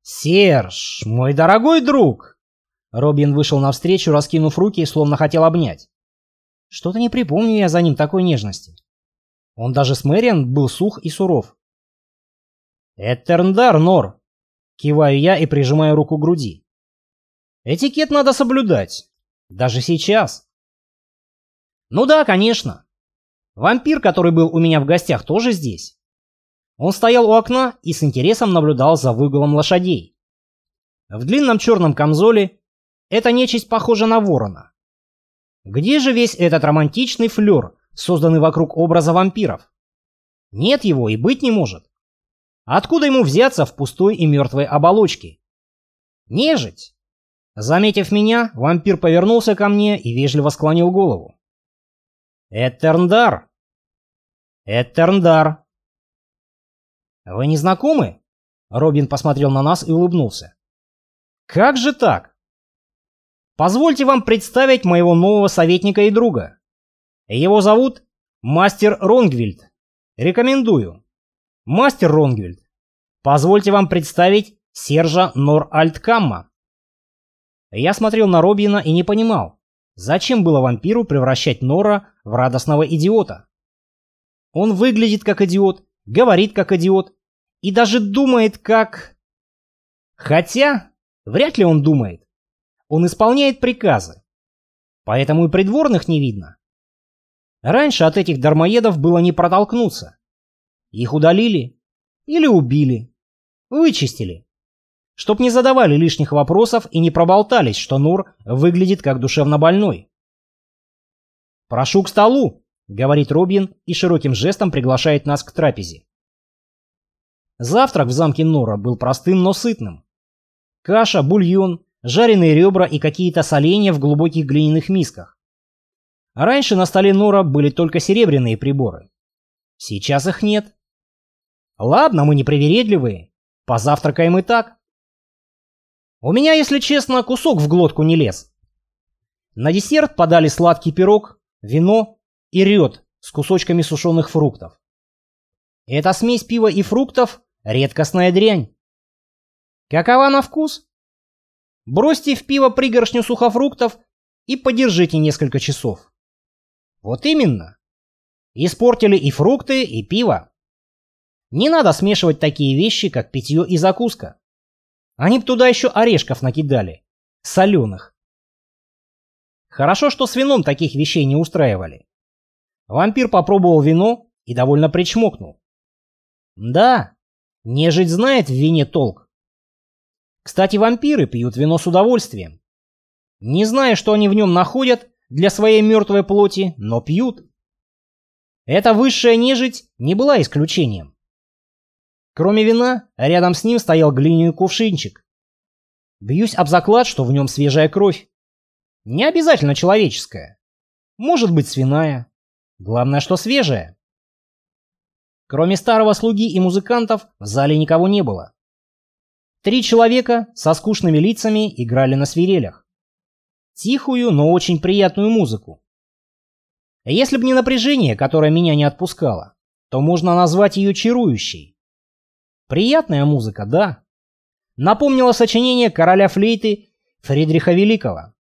Серж, мой дорогой друг!» Робин вышел навстречу, раскинув руки, словно хотел обнять. Что-то не припомню я за ним такой нежности. Он даже с Мэриан был сух и суров. «Этерндар, Нор!» — киваю я и прижимаю руку к груди. «Этикет надо соблюдать. Даже сейчас». «Ну да, конечно. Вампир, который был у меня в гостях, тоже здесь. Он стоял у окна и с интересом наблюдал за выгулом лошадей. В длинном черном камзоле эта нечисть похожа на ворона. Где же весь этот романтичный флёр, созданный вокруг образа вампиров? Нет его и быть не может. Откуда ему взяться в пустой и мертвой оболочке? Нежить!» Заметив меня, вампир повернулся ко мне и вежливо склонил голову. «Этерндар! Этерндар!» «Вы не знакомы?» Робин посмотрел на нас и улыбнулся. «Как же так? Позвольте вам представить моего нового советника и друга. Его зовут Мастер Ронгвильд. Рекомендую. Мастер Ронгвильд, позвольте вам представить Сержа Нор-Альткамма». Я смотрел на Робина и не понимал, зачем было вампиру превращать Нора в радостного идиота. Он выглядит как идиот, говорит как идиот и даже думает как... Хотя, вряд ли он думает. Он исполняет приказы. Поэтому и придворных не видно. Раньше от этих дармоедов было не протолкнуться. Их удалили или убили, вычистили, чтоб не задавали лишних вопросов и не проболтались, что Нор выглядит как душевнобольной. «Прошу к столу», — говорит Робин и широким жестом приглашает нас к трапезе. Завтрак в замке Нора был простым, но сытным. Каша, бульон, жареные ребра и какие-то соленья в глубоких глиняных мисках. Раньше на столе Нора были только серебряные приборы. Сейчас их нет. Ладно, мы не привередливые, позавтракаем и так. У меня, если честно, кусок в глотку не лез. На десерт подали сладкий пирог, вино и рёд с кусочками сушеных фруктов. Эта смесь пива и фруктов — редкостная дрянь. Какова на вкус? Бросьте в пиво пригоршню сухофруктов и подержите несколько часов. Вот именно. Испортили и фрукты, и пиво. Не надо смешивать такие вещи, как питье и закуска. Они б туда еще орешков накидали. Соленых. Хорошо, что с вином таких вещей не устраивали. Вампир попробовал вино и довольно причмокнул. Да, нежить знает в вине толк. Кстати, вампиры пьют вино с удовольствием. Не знаю, что они в нем находят для своей мертвой плоти, но пьют. Эта высшая нежить не была исключением. Кроме вина, рядом с ним стоял глиняный кувшинчик. Бьюсь об заклад, что в нем свежая кровь. Не обязательно человеческая. Может быть, свиная. Главное, что свежая. Кроме старого слуги и музыкантов, в зале никого не было. 3 человека со скучными лицами играли на свирелях. Тихую, но очень приятную музыку. Если бы не напряжение, которое меня не отпускало, то можно назвать ее чарующей. Приятная музыка, да. Напомнила сочинение короля флейты Фридриха Великого.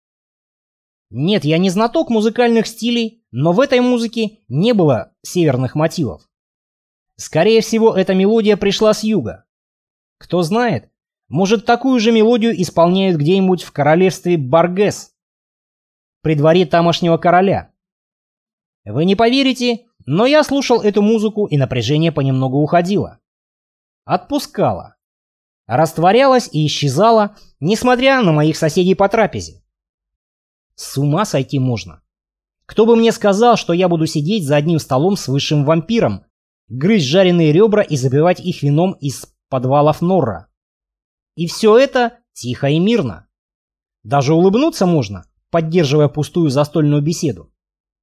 Нет, я не знаток музыкальных стилей, но в этой музыке не было северных мотивов. Скорее всего, эта мелодия пришла с юга. Кто знает, может, такую же мелодию исполняют где-нибудь в королевстве Баргес, при дворе тамошнего короля. Вы не поверите, но я слушал эту музыку, и напряжение понемногу уходило. Отпускало. Растворялось и исчезало, несмотря на моих соседей по трапезе. С ума сойти можно. Кто бы мне сказал, что я буду сидеть за одним столом с высшим вампиром, грызть жареные ребра и забивать их вином из подвалов Норра. И все это тихо и мирно. Даже улыбнуться можно, поддерживая пустую застольную беседу.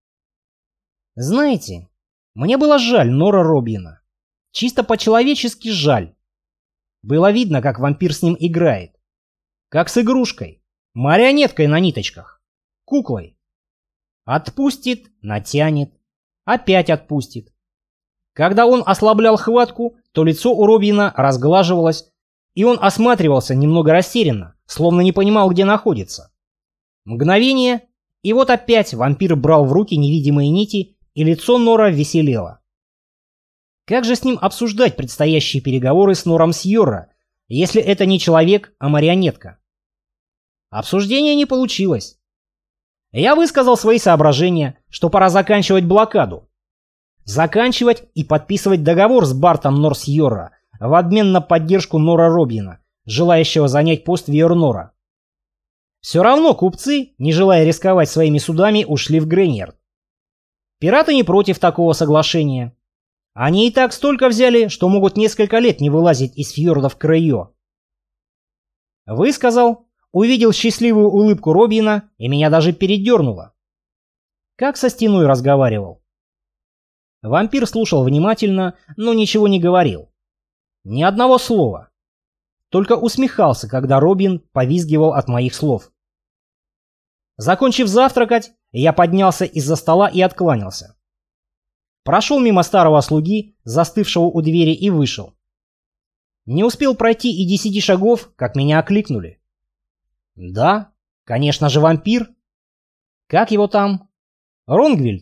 Знаете, мне было жаль Нора Робина. Чисто по-человечески жаль. Было видно, как вампир с ним играет. Как с игрушкой, марионеткой на ниточках, куклой. Отпустит, натянет, опять отпустит. Когда он ослаблял хватку, то лицо у Робина разглаживалось, и он осматривался немного растерянно, словно не понимал, где находится. Мгновение, и вот опять вампир брал в руки невидимые нити, и лицо Нора веселело. Как же с ним обсуждать предстоящие переговоры с Нором Сьорра, если это не человек, а марионетка? Обсуждение не получилось. Я высказал свои соображения, что пора заканчивать блокаду. Заканчивать и подписывать договор с Бартом Норсьорра в обмен на поддержку Нора Робина, желающего занять пост Виернора. Все равно купцы, не желая рисковать своими судами, ушли в Грейньярд. Пираты не против такого соглашения. Они и так столько взяли, что могут несколько лет не вылазить из фьордов Крейо. Высказал, увидел счастливую улыбку Робина, и меня даже передернуло. Как со стеной разговаривал. Вампир слушал внимательно, но ничего не говорил. Ни одного слова. Только усмехался, когда Робин повизгивал от моих слов. Закончив завтракать, я поднялся из-за стола и откланялся. Прошел мимо старого слуги, застывшего у двери, и вышел. Не успел пройти и 10 шагов, как меня окликнули. Да, конечно же, вампир. Как его там? Ронгвильд.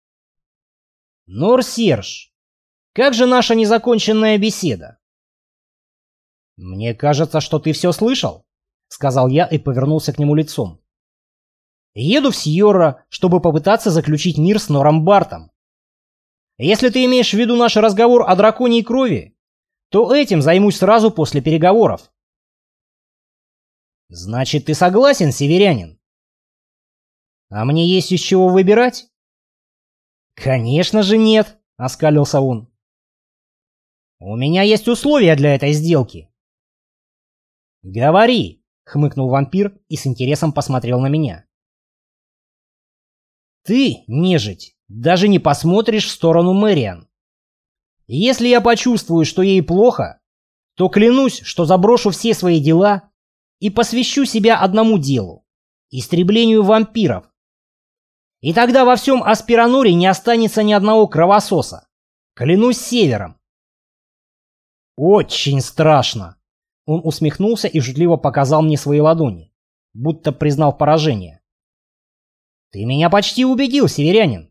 Нор-Серж, как же наша незаконченная беседа? Мне кажется, что ты все слышал, сказал я и повернулся к нему лицом. Еду в Сьорра, чтобы попытаться заключить мир с Нором Бартом. Если ты имеешь в виду наш разговор о драконьей крови, то этим займусь сразу после переговоров. Значит, ты согласен, северянин? А мне есть из чего выбирать? Конечно же нет, оскалился он. У меня есть условия для этой сделки. Говори, хмыкнул вампир и с интересом посмотрел на меня. Ты, нежить, даже не посмотришь в сторону Мэриан. Если я почувствую, что ей плохо, то клянусь, что заброшу все свои дела и посвящу себя одному делу — истреблению вампиров. И тогда во всем Аспираноре не останется ни одного кровососа. Клянусь севером. Очень страшно. Он усмехнулся и шутливо показал мне свои ладони, будто признал поражение. Ты меня почти убедил, северянин.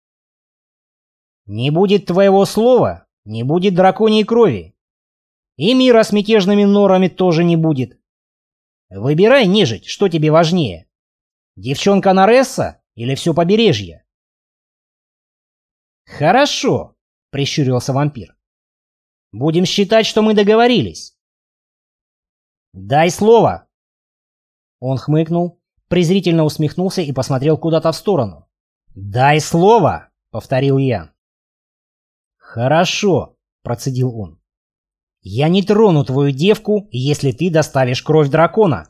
Не будет твоего слова, не будет драконьей крови. И мира с мятежными норами тоже не будет. Выбирай, нежить, что тебе важнее. Девчонка Наресса или все побережье? Хорошо, прищурился вампир. Будем считать, что мы договорились. Дай слово. Он хмыкнул, презрительно усмехнулся и посмотрел куда-то в сторону. Дай слово, повторил я. Хорошо, процедил он. Я не трону твою девку, если ты доставишь кровь дракона.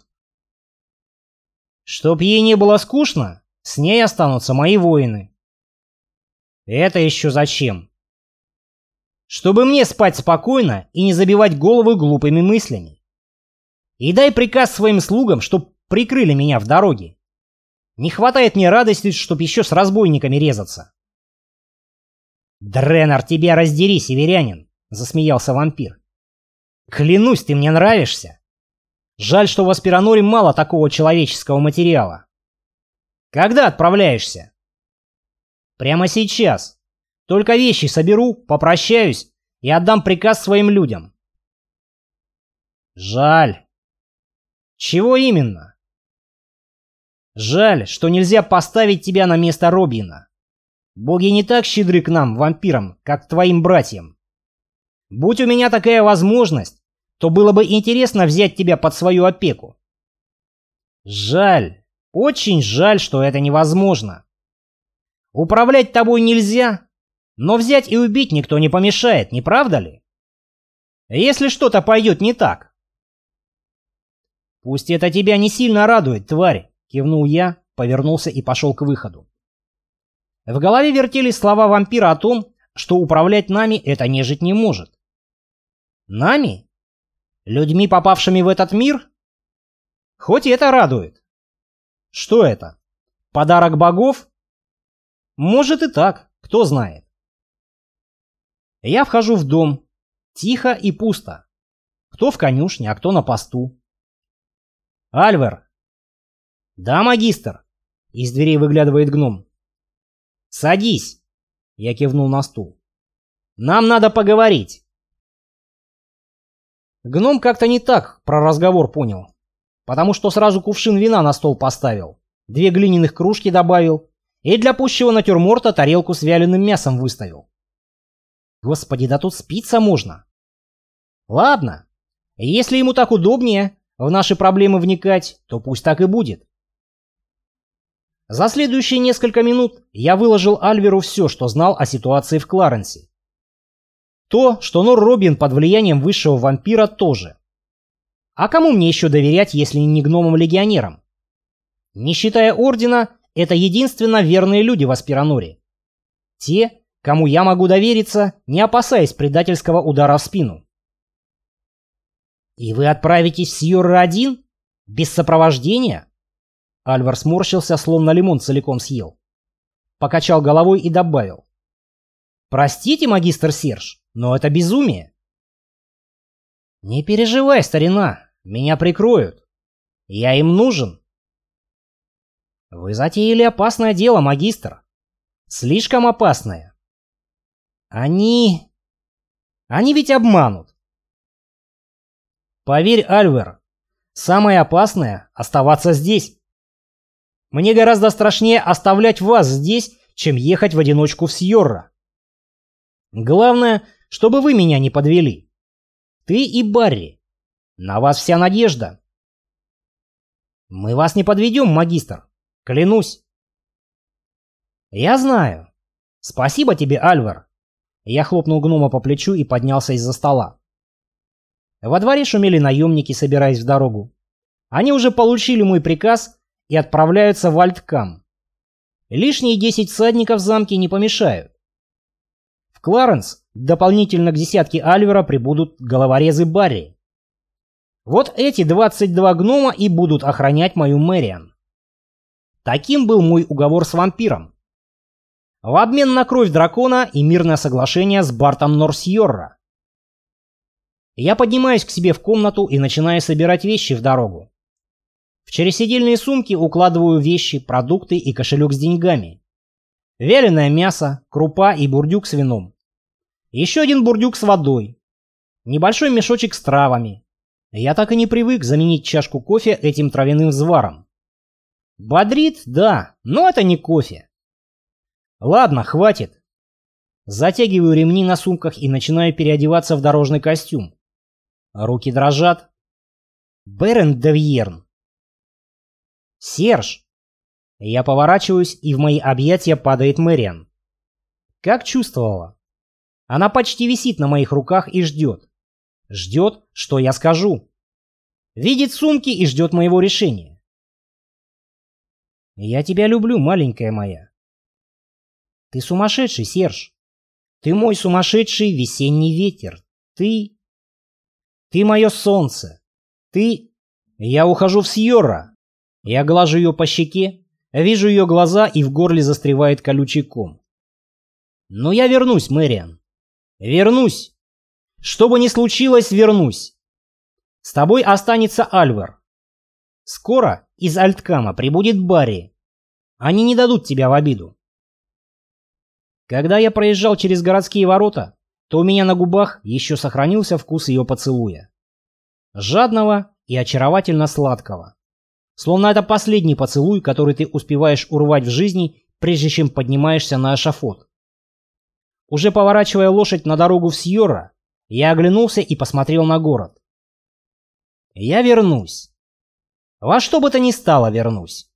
Чтоб ей не было скучно, с ней останутся мои воины. Это еще зачем? Чтобы мне спать спокойно и не забивать головы глупыми мыслями. И дай приказ своим слугам, чтоб прикрыли меня в дороге. Не хватает мне радости, чтоб еще с разбойниками резаться. Дренар, тебя раздери, северянин, засмеялся вампир. Клянусь, ты мне нравишься. Жаль, что в Аспираноре мало такого человеческого материала. Когда отправляешься? Прямо сейчас. Только вещи соберу, попрощаюсь и отдам приказ своим людям. Жаль. Чего именно? Жаль, что нельзя поставить тебя на место Робина. Боги не так щедры к нам, вампирам, как к твоим братьям. Будь у меня такая возможность, то было бы интересно взять тебя под свою опеку. Жаль, очень жаль, что это невозможно. Управлять тобой нельзя, но взять и убить никто не помешает, не правда ли? Если что-то пойдет не так. Пусть это тебя не сильно радует, тварь, кивнул я, повернулся и пошел к выходу. В голове вертелись слова вампира о том, что управлять нами эта нежить не может. Нами? Людьми, попавшими в этот мир? Хоть это радует. Что это? Подарок богов? Может и так, кто знает. Я вхожу в дом. Тихо и пусто. Кто в конюшне, а кто на посту. Альвер. Да, магистр. Из дверей выглядывает гном. Садись. Я кивнул на стул. Нам надо поговорить. Гном как-то не так про разговор понял. Потому что сразу кувшин вина на стол поставил, 2 глиняных кружки добавил и для пущего натюрморта тарелку с вяленым мясом выставил. Господи, да тут спиться можно. Ладно, если ему так удобнее в наши проблемы вникать, то пусть так и будет. За следующие несколько минут я выложил Альверу все, что знал о ситуации в Кларенсе. То, что Нор Робин под влиянием высшего вампира, тоже. А кому мне еще доверять, если не гномам-легионерам? Не считая Ордена, это единственно верные люди в Аспираноре. Те, кому я могу довериться, не опасаясь предательского удара в спину. «И вы отправитесь в Сьорра один? Без сопровождения?» Альвар сморщился, словно лимон целиком съел. Покачал головой и добавил. «Простите, магистр Серж, но это безумие». «Не переживай, старина, меня прикроют. Я им нужен». «Вы затеяли опасное дело, магистр. Слишком опасное. Они ведь обманут». «Поверь, Альвер, самое опасное — оставаться здесь. Мне гораздо страшнее оставлять вас здесь, чем ехать в одиночку в Сьорра. Главное, чтобы вы меня не подвели. Ты и Барри. На вас вся надежда». «Мы вас не подведем, магистр. Клянусь». «Я знаю. Спасибо тебе, Альвар». Я хлопнул гнома по плечу и поднялся из-за стола. Во дворе шумели наемники, собираясь в дорогу. Они уже получили мой приказ и отправляются в Альткам. Лишние 10 всадников в замке не помешают. В Кларенс дополнительно к десятке Альвера прибудут головорезы Барри. Вот эти 22 гнома и будут охранять мою Мэриан. Таким был мой уговор с вампиром. В обмен на кровь дракона и мирное соглашение с Бартом Норсьорра. Я поднимаюсь к себе в комнату и начинаю собирать вещи в дорогу. В чересидельные сумки укладываю вещи, продукты и кошелек с деньгами. Вяленое мясо, крупа и бурдюк с вином. Еще один бурдюк с водой. Небольшой мешочек с травами. Я так и не привык заменить чашку кофе этим травяным взваром. Бодрит, да, но это не кофе. Ладно, хватит. Затягиваю ремни на сумках и начинаю переодеваться в дорожный костюм. Руки дрожат. Берен де Вьерн. Серж. Я поворачиваюсь, и в мои объятия падает Мэриан. Как чувствовала. Она почти висит на моих руках и ждет. Ждет, что я скажу. Видит сумки и ждет моего решения. Я тебя люблю, маленькая моя. Ты сумасшедший, Серж. Ты мой сумасшедший весенний ветер. Ты мое солнце. Я ухожу в Сьорра. Я глажу ее по щеке, вижу ее глаза, и в горле застревает колючий ком. Но я вернусь, Мэриан. Вернусь. Что бы ни случилось, вернусь. С тобой останется Альвар. Скоро из Альткама прибудет Барри. Они не дадут тебя в обиду. Когда я проезжал через городские ворота, то у меня на губах еще сохранился вкус ее поцелуя. Жадного и очаровательно сладкого. Словно это последний поцелуй, который ты успеваешь урвать в жизни, прежде чем поднимаешься на эшафот. Уже поворачивая лошадь на дорогу в Сьорра, я оглянулся и посмотрел на город. Я вернусь. Во что бы то ни стало вернусь.